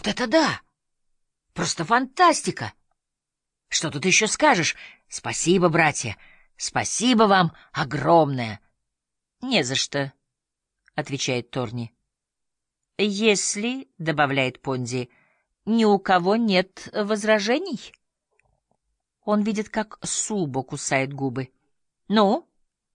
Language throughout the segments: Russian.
Вот это да! Просто фантастика! Что тут еще скажешь? Спасибо, братья. Спасибо вам огромное. — Не за что, — отвечает Торни. — Если, — добавляет Понди, — ни у кого нет возражений. Он видит, как Субо кусает губы. — Ну?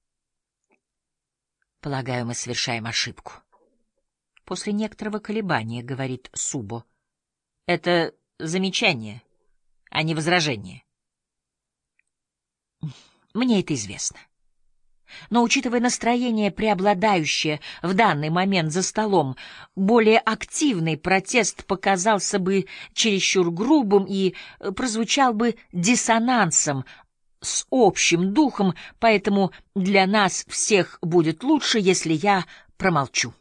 — Полагаю, мы совершаем ошибку. После некоторого колебания говорит Субо. — Это замечание, а не возражение. Мне это известно. Но, учитывая настроение, преобладающее в данный момент за столом, более активный протест показался бы чересчур грубым и прозвучал бы диссонансом с общим духом, поэтому для нас всех будет лучше, если я промолчу.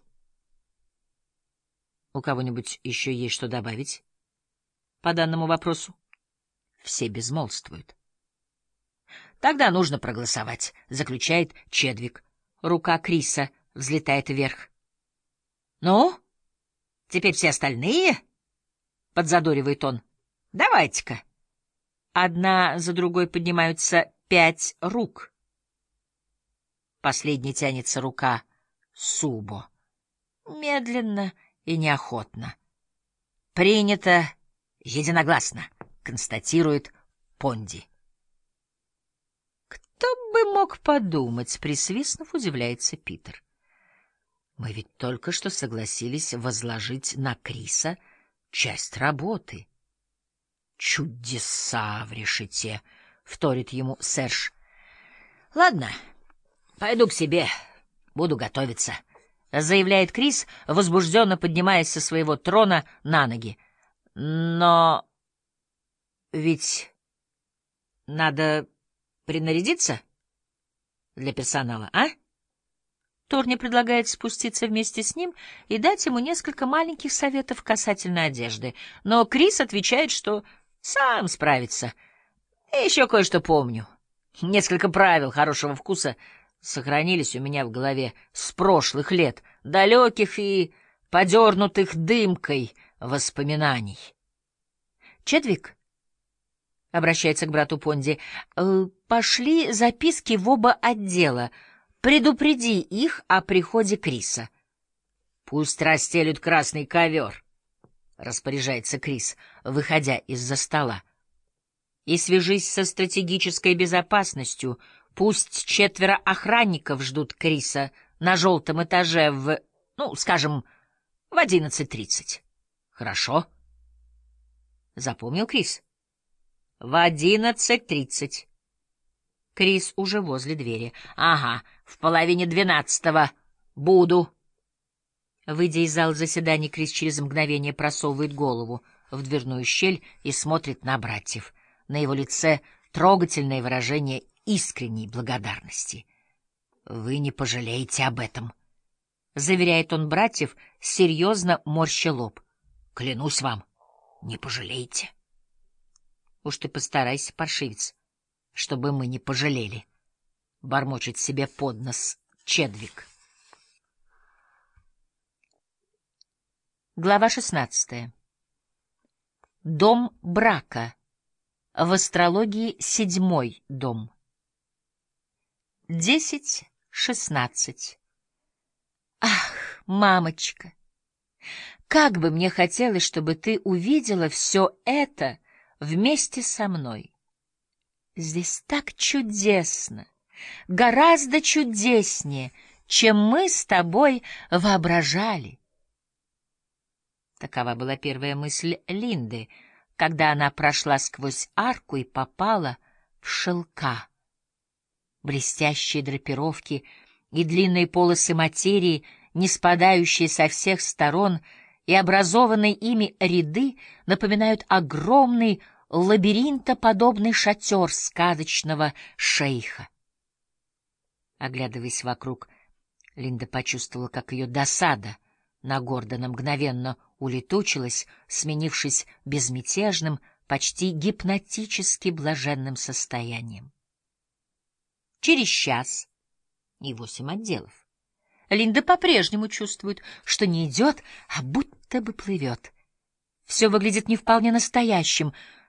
У кого-нибудь еще есть что добавить по данному вопросу? Все безмолвствуют. Тогда нужно проголосовать, заключает Чедвик. Рука Криса взлетает вверх. Ну, теперь все остальные, подзадоривает он. Давайте-ка. Одна за другой поднимаются 5 рук. Последней тянется рука Субо. Медленно и неохотно. Принято единогласно, констатирует Понди. Кто бы мог подумать, присвистнув, удивляется Питер. Мы ведь только что согласились возложить на Криса часть работы. Чудеса в решете, вторит ему Серж. Ладно, пойду к себе, буду готовиться, заявляет Крис, возбужденно поднимаясь со своего трона на ноги. Но ведь надо принарядиться для персонала, а? Торни предлагает спуститься вместе с ним и дать ему несколько маленьких советов касательно одежды, но Крис отвечает, что сам справится. И еще кое-что помню. Несколько правил хорошего вкуса сохранились у меня в голове с прошлых лет, далеких и подернутых дымкой воспоминаний. Чедвик обращается к брату Понди. Пошли записки в оба отдела. Предупреди их о приходе Криса. Пусть расстелют красный ковер, распоряжается Крис, выходя из-за стола. И свяжись со стратегической безопасностью. Пусть 4 охранников ждут Криса на желтом этаже скажем, в 11:30. Хорошо. Запомнил Крис? В 11:30. Крис уже возле двери. Ага, в 11:45 буду. Выйдя из зала заседаний, Крис через мгновение просовывает голову в дверную щель и смотрит на братьев. На его лице трогательное выражение искренней благодарности. «Вы не пожалеете об этом», — заверяет он братьев, серьезно морща лоб. «Клянусь вам, не пожалеете». «Уж ты постарайся, паршивец, чтобы мы не пожалели», — бормочет себе под нос Чедвик. Глава 16. Дом брака. В астрологии 7-й дом. 10:16. Ах, мамочка, как бы мне хотелось, чтобы ты увидела все это вместе со мной. Здесь так чудесно, гораздо чудеснее, чем мы с тобой воображали. Такова была первая мысль Линды, когда она прошла сквозь арку и попала в шелка. Блестящие драпировки и длинные полосы материи, не спадающие со всех сторон, и образованные ими ряды напоминают огромный лабиринтоподобный шатер сказочного шейха. Оглядываясь вокруг, Линда почувствовала, как ее досада на Гордона мгновенно улетучилась, сменившись безмятежным, почти гипнотически блаженным состоянием. Через час и 8 отделов. Линда по-прежнему чувствует, что не идет, а будто бы плывет. Все выглядит не вполне настоящим.